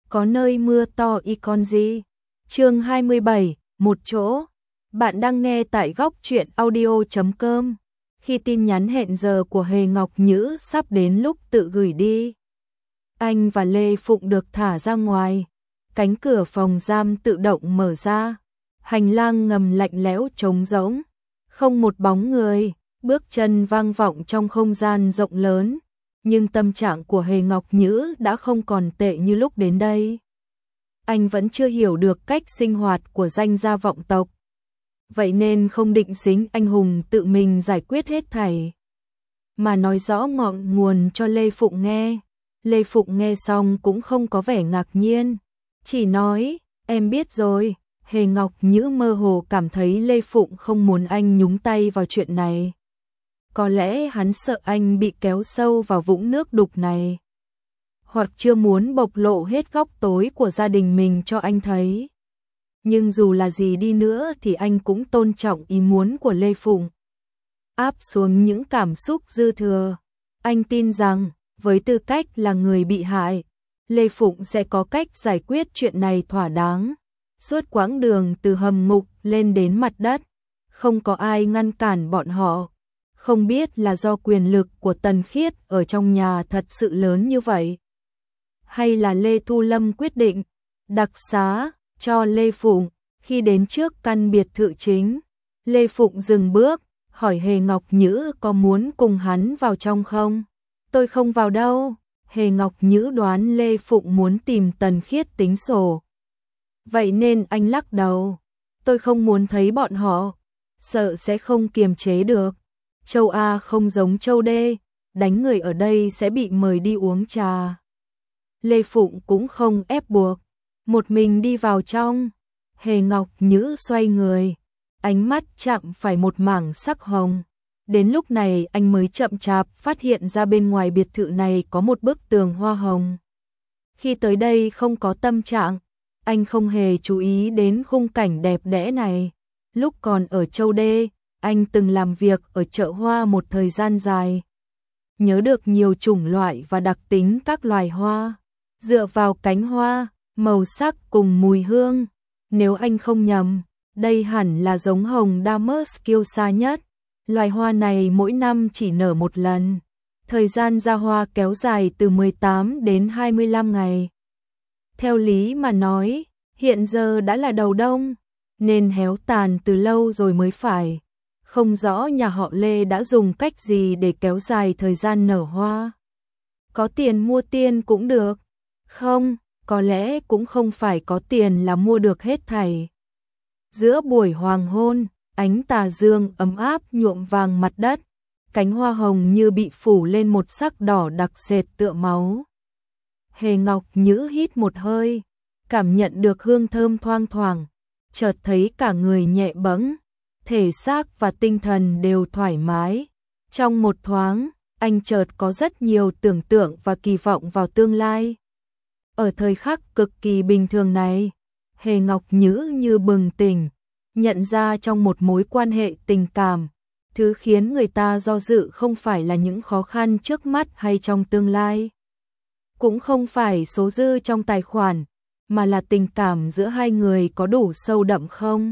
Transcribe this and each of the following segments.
có nơi mưa to y con gì. Chương 27, một chỗ. Bạn đang nghe tại góc truyện audio.com. Khi tin nhắn hẹn giờ của Hề Ngọc Nhữ sắp đến lúc tự gửi đi, anh và Lê Phụng được thả ra ngoài. Cánh cửa phòng giam tự động mở ra. Hành lang ngầm lạnh lẽo trống rỗng, không một bóng người, bước chân vang vọng trong không gian rộng lớn. Nhưng tâm trạng của Hề Ngọc Nhữ đã không còn tệ như lúc đến đây. Anh vẫn chưa hiểu được cách sinh hoạt của danh gia vọng tộc. Vậy nên không định xính anh hùng tự mình giải quyết hết thảy, mà nói rõ ngọn nguồn cho Lê Phụng nghe. Lê Phụng nghe xong cũng không có vẻ ngạc nhiên, chỉ nói, em biết rồi. Hề Ngọc Nhữ mơ hồ cảm thấy Lê Phụng không muốn anh nhúng tay vào chuyện này. Có lẽ hắn sợ anh bị kéo sâu vào vũng nước đục này, hoặc chưa muốn bộc lộ hết góc tối của gia đình mình cho anh thấy. Nhưng dù là gì đi nữa thì anh cũng tôn trọng ý muốn của Lê Phụng. Áp xuống những cảm xúc dư thừa, anh tin rằng với tư cách là người bị hại, Lê Phụng sẽ có cách giải quyết chuyện này thỏa đáng. Suốt quãng đường từ hầm ngục lên đến mặt đất, không có ai ngăn cản bọn họ. Không biết là do quyền lực của Tần Khiết ở trong nhà thật sự lớn như vậy, hay là Lê Thu Lâm quyết định đặc xá cho Lê Phụng. Khi đến trước căn biệt thự chính, Lê Phụng dừng bước, hỏi Hề Ngọc Nhữ có muốn cùng hắn vào trong không? Tôi không vào đâu. Hề Ngọc Nhữ đoán Lê Phụng muốn tìm Tần Khiết tính sổ. Vậy nên anh lắc đầu. Tôi không muốn thấy bọn họ, sợ sẽ không kiềm chế được. Châu A không giống châu D, đánh người ở đây sẽ bị mời đi uống trà. Lê Phụng cũng không ép buộc, một mình đi vào trong. Hề Ngọc Nhữ xoay người, ánh mắt chạm phải một mảng sắc hồng. Đến lúc này anh mới chậm chạp phát hiện ra bên ngoài biệt thự này có một bức tường hoa hồng. Khi tới đây không có tâm trạng, anh không hề chú ý đến khung cảnh đẹp đẽ này. Lúc còn ở châu D, anh từng làm việc ở chợ hoa một thời gian dài, nhớ được nhiều chủng loại và đặc tính các loài hoa. Dựa vào cánh hoa, màu sắc cùng mùi hương, nếu anh không nhầm, đây hẳn là giống hồng Damask kiêu sa nhất. Loài hoa này mỗi năm chỉ nở một lần, thời gian ra hoa kéo dài từ 18 đến 25 ngày. Theo lý mà nói, hiện giờ đã là đầu đông, nên héo tàn từ lâu rồi mới phải. Không rõ nhà họ Lê đã dùng cách gì để kéo dài thời gian nở hoa. Có tiền mua tiên cũng được. Không, có lẽ cũng không phải có tiền là mua được hết thảy. Giữa buổi hoàng hôn, ánh tà dương ấm áp nhuộm vàng mặt đất. Cánh hoa hồng như bị phủ lên một sắc đỏ đặc sệt tựa máu. Hề Ngọc Nhữ hít một hơi, cảm nhận được hương thơm thoang thoảng, chợt thấy cả người nhẹ bẫng, thể xác và tinh thần đều thoải mái. Trong một thoáng, anh chợt có rất nhiều tưởng tượng và kỳ vọng vào tương lai. Ở thời khắc cực kỳ bình thường này, Hề Ngọc Nhữ như bừng tỉnh, nhận ra trong một mối quan hệ tình cảm, thứ khiến người ta do dự không phải là những khó khăn trước mắt hay trong tương lai, cũng không phải số dư trong tài khoản, mà là tình cảm giữa hai người có đủ sâu đậm không.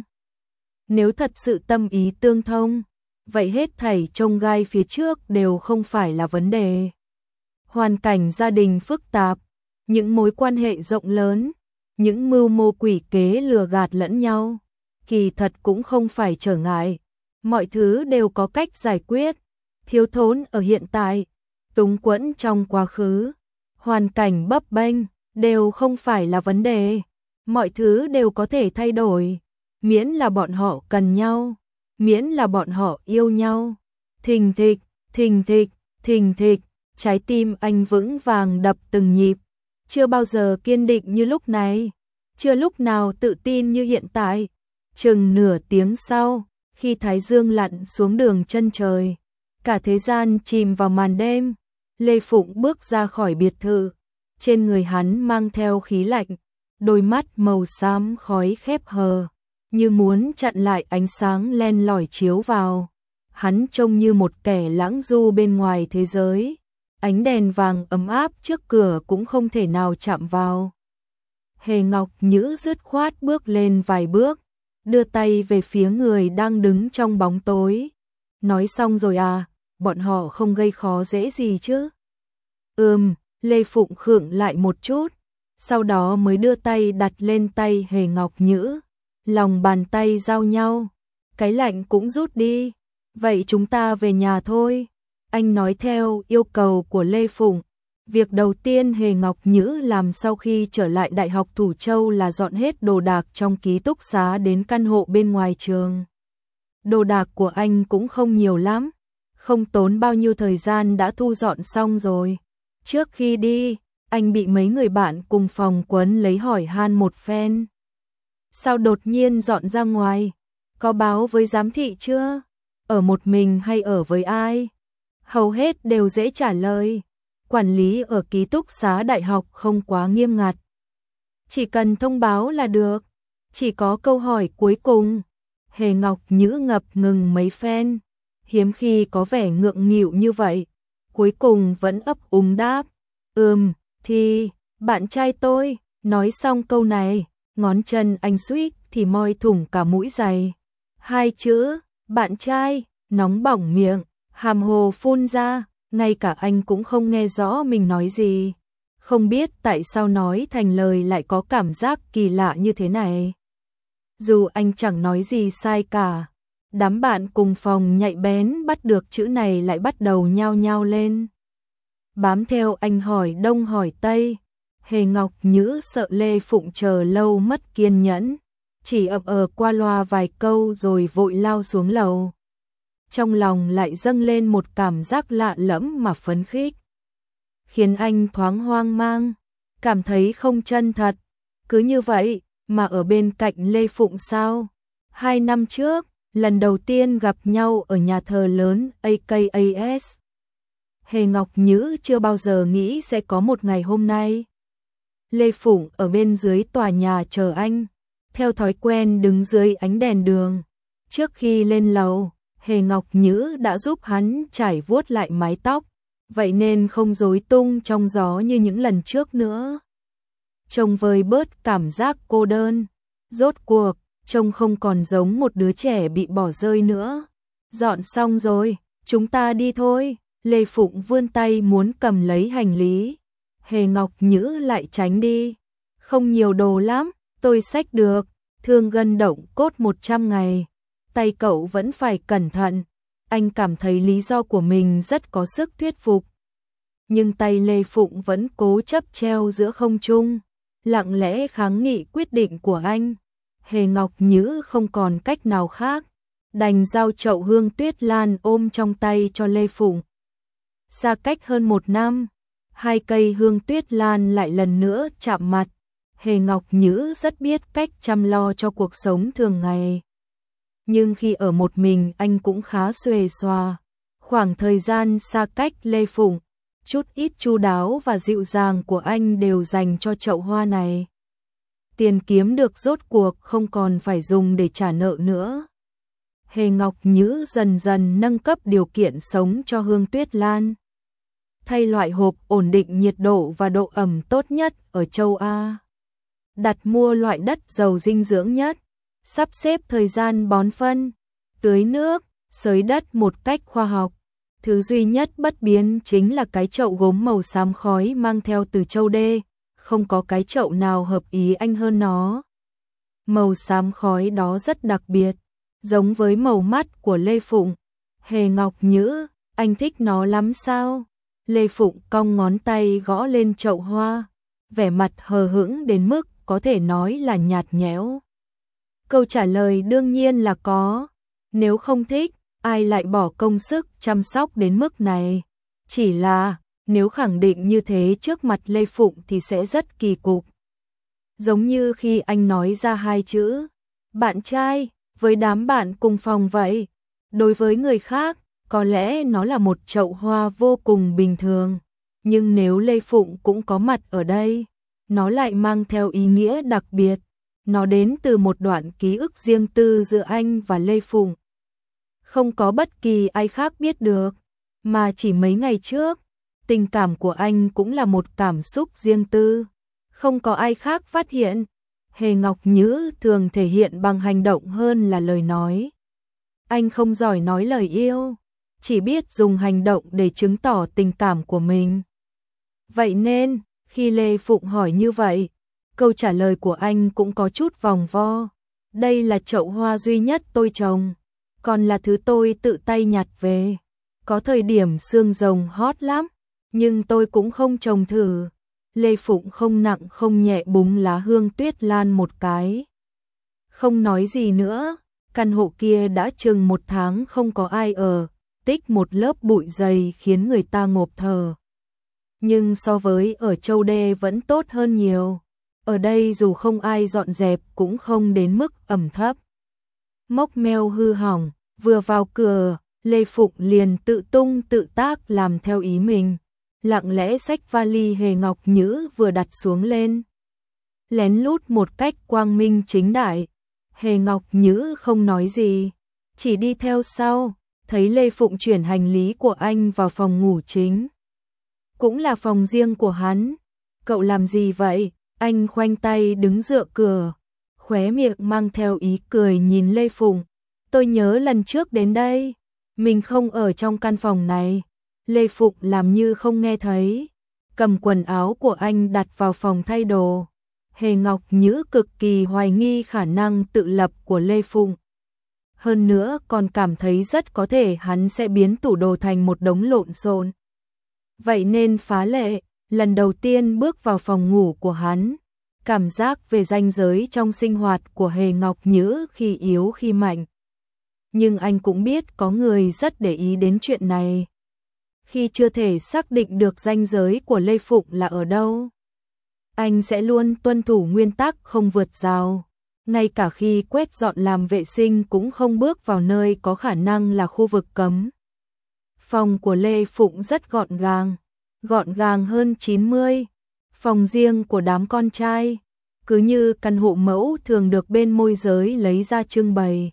Nếu thật sự tâm ý tương thông, vậy hết thảy chông gai phía trước đều không phải là vấn đề. Hoàn cảnh gia đình phức tạp, những mối quan hệ rộng lớn, những mưu mô quỷ kế lừa gạt lẫn nhau, kỳ thật cũng không phải trở ngại. Mọi thứ đều có cách giải quyết. Thiếu thốn ở hiện tại, túng quẫn trong quá khứ, hoàn cảnh bấp bênh đều không phải là vấn đề. Mọi thứ đều có thể thay đổi, miễn là bọn họ cần nhau, miễn là bọn họ yêu nhau. Thình thịch, thình thịch, thình thịch, trái tim anh vững vàng đập từng nhịp. Chưa bao giờ kiên định như lúc này, chưa lúc nào tự tin như hiện tại. Chừng nửa tiếng sau, khi thái dương lặn xuống đường chân trời, cả thế gian chìm vào màn đêm, Lê Phụng bước ra khỏi biệt thự. Trên người hắn mang theo khí lạnh, đôi mắt màu xám khói khép hờ, như muốn chặn lại ánh sáng len lỏi chiếu vào. Hắn trông như một kẻ lãng du bên ngoài thế giới. Ánh đèn vàng ấm áp trước cửa cũng không thể nào chạm vào. Hề Ngọc Nhữ dứt khoát bước lên vài bước, đưa tay về phía người đang đứng trong bóng tối. Nói xong rồi à, bọn họ không gây khó dễ gì chứ? Lê Phụng khựng lại một chút, sau đó mới đưa tay đặt lên tay Hề Ngọc Nhữ. Lòng bàn tay giao nhau, cái lạnh cũng rút đi. Vậy chúng ta về nhà thôi. Anh nói theo yêu cầu của Lê Phụng. Việc đầu tiên Hề Ngọc Nhữ làm sau khi trở lại Đại học Thủ Châu là dọn hết đồ đạc trong ký túc xá đến căn hộ bên ngoài trường. Đồ đạc của anh cũng không nhiều lắm, không tốn bao nhiêu thời gian đã thu dọn xong rồi. Trước khi đi, anh bị mấy người bạn cùng phòng quấn lấy hỏi han một phen. Sao đột nhiên dọn ra ngoài? Có báo với giám thị chưa? Ở một mình hay ở với ai? Hầu hết đều dễ trả lời. Quản lý ở ký túc xá đại học không quá nghiêm ngặt. Chỉ cần thông báo là được. Chỉ có câu hỏi cuối cùng. Hề Ngọc Nhữ ngập ngừng mấy phen, hiếm khi có vẻ ngượng nghịu như vậy. Cuối cùng vẫn ấp úng đáp. Thì, bạn trai tôi. Nói xong câu này, ngón chân anh suýt thì moi thủng cả mũi giày. Hai chữ, bạn trai, nóng bỏng miệng, hàm hồ phun ra, ngay cả anh cũng không nghe rõ mình nói gì. Không biết tại sao nói thành lời lại có cảm giác kỳ lạ như thế này. Dù anh chẳng nói gì sai cả, đám bạn cùng phòng nhạy bén bắt được chữ này lại bắt đầu nhao nhao lên. Bám theo anh hỏi đông hỏi tây. Hề Ngọc Nhữ sợ Lê Phụng chờ lâu mất kiên nhẫn, chỉ qua loa vài câu rồi vội lao xuống lầu. Trong lòng lại dâng lên một cảm giác lạ lẫm mà phấn khích, khiến anh thoáng hoang mang, cảm thấy không chân thật. Cứ như vậy mà ở bên cạnh Lê Phụng sao? 2 năm trước, lần đầu tiên gặp nhau ở nhà thờ lớn AKAS. Hề Ngọc Nhữ chưa bao giờ nghĩ sẽ có một ngày hôm nay. Lê Phụng ở bên dưới tòa nhà chờ anh, theo thói quen đứng dưới ánh đèn đường. Trước khi lên lầu, Hề Ngọc Nhữ đã giúp hắn trải vuốt lại mái tóc, vậy nên không rối tung trong gió như những lần trước nữa. Trông vơi bớt cảm giác cô đơn, rốt cuộc, trông không còn giống một đứa trẻ bị bỏ rơi nữa. Dọn xong rồi, chúng ta đi thôi. Lê Phụng vươn tay muốn cầm lấy hành lý. Hề Ngọc Nhữ lại tránh đi. Không nhiều đồ lắm, tôi xách được. Thương gân động cốt 100 ngày. Tay cậu vẫn phải cẩn thận. Anh cảm thấy lý do của mình rất có sức thuyết phục. Nhưng tay Lê Phụng vẫn cố chấp treo giữa không trung, lặng lẽ kháng nghị quyết định của anh. Hề Ngọc Nhữ không còn cách nào khác, đành giao chậu hương tuyết lan ôm trong tay cho Lê Phụng. Xa cách hơn 1 năm, 2 cây hương tuyết lan lại lần nữa chạm mặt. Hề Ngọc Nhữ rất biết cách chăm lo cho cuộc sống thường ngày. Nhưng khi ở một mình anh cũng khá xuề xòa. Khoảng thời gian xa cách Lê Phụng, chút ít chu đáo và dịu dàng của anh đều dành cho chậu hoa này. Tiền kiếm được rốt cuộc không còn phải dùng để trả nợ nữa. Hề Ngọc Nhữ dần dần nâng cấp điều kiện sống cho hương tuyết lan. Thay loại hộp ổn định nhiệt độ và độ ẩm tốt nhất ở châu Á. Đặt mua loại đất giàu dinh dưỡng nhất. Sắp xếp thời gian bón phân, tưới nước, xới đất một cách khoa học. Thứ duy nhất bất biến chính là cái chậu gốm màu xám khói mang theo từ châu Đê. Không có cái chậu nào hợp ý anh hơn nó. Màu xám khói đó rất đặc biệt, giống với màu mắt của Lê Phụng. Hề Ngọc Nhữ, anh thích nó lắm sao? Lê Phụng cong ngón tay gõ lên chậu hoa, vẻ mặt hờ hững đến mức có thể nói là nhạt nhẽo. Câu trả lời đương nhiên là có. Nếu không thích, ai lại bỏ công sức chăm sóc đến mức này? Chỉ là, nếu khẳng định như thế trước mặt Lê Phụng thì sẽ rất kỳ cục. Giống như khi anh nói ra 2 chữ, bạn trai, với đám bạn cùng phòng vậy. Đối với người khác, có lẽ nó là một chậu hoa vô cùng bình thường. Nhưng nếu Lê Phụng cũng có mặt ở đây, nó lại mang theo ý nghĩa đặc biệt. Nó đến từ một đoạn ký ức riêng tư giữa anh và Lê Phụng. Không có bất kỳ ai khác biết được, mà chỉ mấy ngày trước, tình cảm của anh cũng là một cảm xúc riêng tư. Không có ai khác phát hiện. Hề Ngọc Nhữ thường thể hiện bằng hành động hơn là lời nói. Anh không giỏi nói lời yêu, chỉ biết dùng hành động để chứng tỏ tình cảm của mình. Vậy nên, khi Lê Phụng hỏi như vậy, câu trả lời của anh cũng có chút vòng vo. Đây là chậu hoa duy nhất tôi trồng, còn là thứ tôi tự tay nhặt về. Có thời điểm xương rồng hot lắm, nhưng tôi cũng không trồng thử. Lê Phụng không nặng không nhẹ búng lá hương tuyết lan một cái. Không nói gì nữa, căn hộ kia đã chừng 1 tháng không có ai ở, tích một lớp bụi dày khiến người ta ngộp thở. Nhưng so với ở Châu Đê vẫn tốt hơn nhiều. Ở đây dù không ai dọn dẹp cũng không đến mức ẩm thấp. Móc meo hư hỏng, vừa vào cửa, Lê Phụng liền tự tung tự tác làm theo ý mình. Lặng lẽ xách vali Hề Ngọc Nhữ vừa đặt xuống lên. Lén lút một cách quang minh chính đại. Hề Ngọc Nhữ không nói gì, chỉ đi theo sau, thấy Lê Phụng chuyển hành lý của anh vào phòng ngủ chính. Cũng là phòng riêng của hắn. Cậu làm gì vậy? Anh khoanh tay đứng dựa cửa, khóe miệng mang theo ý cười nhìn Lê Phụng. Tôi nhớ lần trước đến đây, mình không ở trong căn phòng này. Lê Phụng làm như không nghe thấy, cầm quần áo của anh đặt vào phòng thay đồ. Hề Ngọc Nhữ cực kỳ hoài nghi khả năng tự lập của Lê Phụng. Hơn nữa còn cảm thấy rất có thể hắn sẽ biến tủ đồ thành một đống lộn xộn. Vậy nên phá lệ, lần đầu tiên bước vào phòng ngủ của hắn, cảm giác về ranh giới trong sinh hoạt của Hề Ngọc Nhữ khi yếu khi mạnh. Nhưng anh cũng biết có người rất để ý đến chuyện này. Khi chưa thể xác định được ranh giới của Lê Phụng là ở đâu, anh sẽ luôn tuân thủ nguyên tắc không vượt rào. Ngay cả khi quét dọn làm vệ sinh cũng không bước vào nơi có khả năng là khu vực cấm. Phòng của Lê Phụng rất gọn gàng hơn 90. Phòng riêng của đám con trai, cứ như căn hộ mẫu thường được bên môi giới lấy ra trưng bày.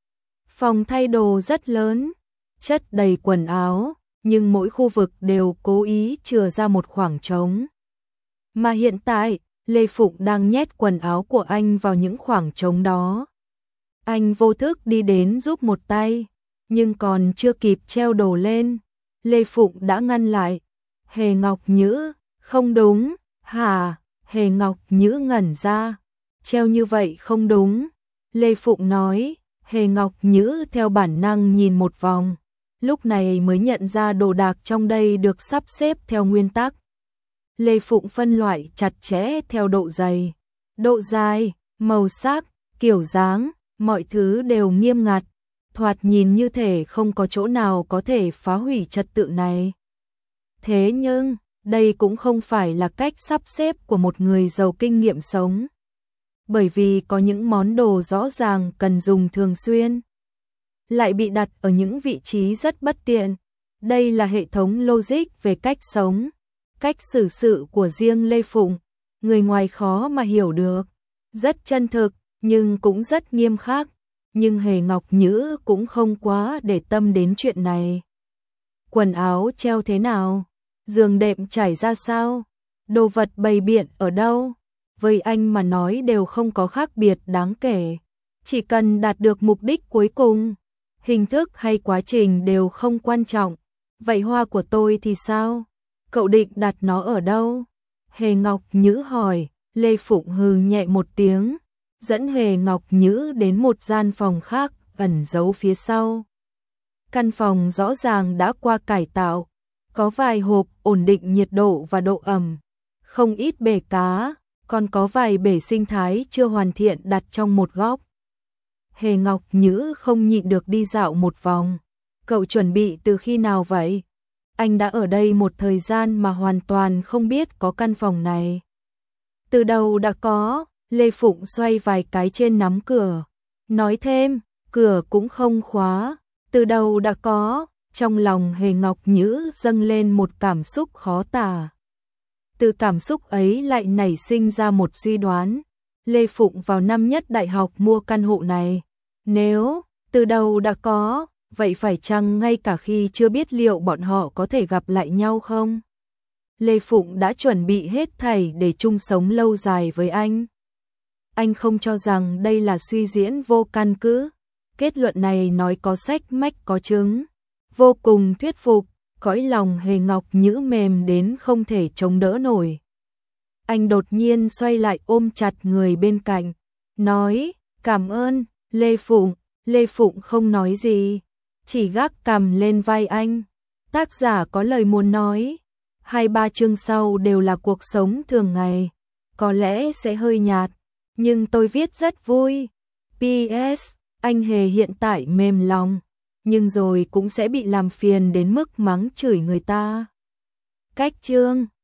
Phòng thay đồ rất lớn, chất đầy quần áo, nhưng mỗi khu vực đều cố ý chừa ra một khoảng trống. Mà hiện tại, Lê Phụng đang nhét quần áo của anh vào những khoảng trống đó. Anh vô thức đi đến giúp một tay, nhưng còn chưa kịp treo đồ lên, Lê Phụng đã ngăn lại. Hề Ngọc Nhữ, không đúng, hả? Hề Ngọc Nhữ ngẩn ra, treo như vậy không đúng. Lê Phụng nói. Hề Ngọc Nhữ theo bản năng nhìn một vòng, lúc này mới nhận ra đồ đạc trong đây được sắp xếp theo nguyên tắc. Lê Phụng phân loại chặt chẽ theo độ dày, độ dài, màu sắc, kiểu dáng, mọi thứ đều nghiêm ngặt, thoạt nhìn như thể không có chỗ nào có thể phá hủy trật tự này. Thế nhưng, đây cũng không phải là cách sắp xếp của một người giàu kinh nghiệm sống. Bởi vì có những món đồ rõ ràng cần dùng thường xuyên, lại bị đặt ở những vị trí rất bất tiện. Đây là hệ thống logic về cách sống, cách xử sự của riêng Lê Phụng, người ngoài khó mà hiểu được. Rất chân thực, nhưng cũng rất nghiêm khắc. Nhưng Hề Ngọc Nhữ cũng không quá để tâm đến chuyện này. Quần áo treo thế nào? Giường đệm trải ra sao? Đồ vật bày biện ở đâu? Với anh mà nói đều không có khác biệt đáng kể. Chỉ cần đạt được mục đích cuối cùng, hình thức hay quá trình đều không quan trọng. Vậy hoa của tôi thì sao? Cậu định đặt nó ở đâu? Hề Ngọc Nhữ hỏi. Lê Phụng hừ nhẹ một tiếng, dẫn Hề Ngọc Nhữ đến một gian phòng khác ẩn giấu phía sau. Căn phòng rõ ràng đã qua cải tạo, có vài hộp ổn định nhiệt độ và độ ẩm, không ít bể cá, còn có vài bể sinh thái chưa hoàn thiện đặt trong một góc. Hề Ngọc Nhữ không nhịn được đi dạo một vòng. Cậu chuẩn bị từ khi nào vậy? Anh đã ở đây một thời gian mà hoàn toàn không biết có căn phòng này. Từ đầu đã có. Lê Phụng xoay vài cái trên nắm cửa, nói thêm, cửa cũng không khóa. Từ đầu đã có. Trong lòng Hề Ngọc Nhữ dâng lên một cảm xúc khó tả. Từ cảm xúc ấy lại nảy sinh ra một suy đoán. Lê Phụng vào năm nhất đại học mua căn hộ này. Nếu từ đầu đã có, vậy phải chăng ngay cả khi chưa biết liệu bọn họ có thể gặp lại nhau không? Lê Phụng đã chuẩn bị hết thảy để chung sống lâu dài với anh. Anh không cho rằng đây là suy diễn vô căn cứ. Kết luận này nói có sách mách có chứng, vô cùng thuyết phục, cõi lòng Hề Ngọc Nhữ mềm đến không thể chống đỡ nổi. Anh đột nhiên xoay lại ôm chặt người bên cạnh, nói, cảm ơn, Lê Phụng. Lê Phụng không nói gì, chỉ gác cằm lên vai anh. Tác giả có lời muốn nói, 2-3 chương sau đều là cuộc sống thường ngày, có lẽ sẽ hơi nhạt, nhưng tôi viết rất vui. PS, anh Hề hiện tại mềm lòng, nhưng rồi cũng sẽ bị làm phiền đến mức mắng chửi người ta. Cách chương